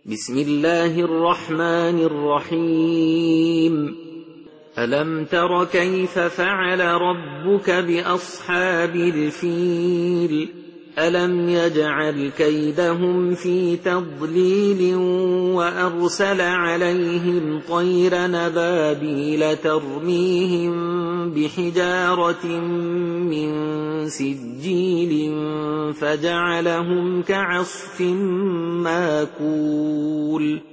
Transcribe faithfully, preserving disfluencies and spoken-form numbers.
بسم الله الرحمن الرحيم ألم تر كيف فعل ربك بأصحاب الفيل ألم يجعل كيدهم في تضليل وأرسل عليهم طيرا نبابيل ترميهم بحجارة من سجيل فجعلهم كعصف ماكول.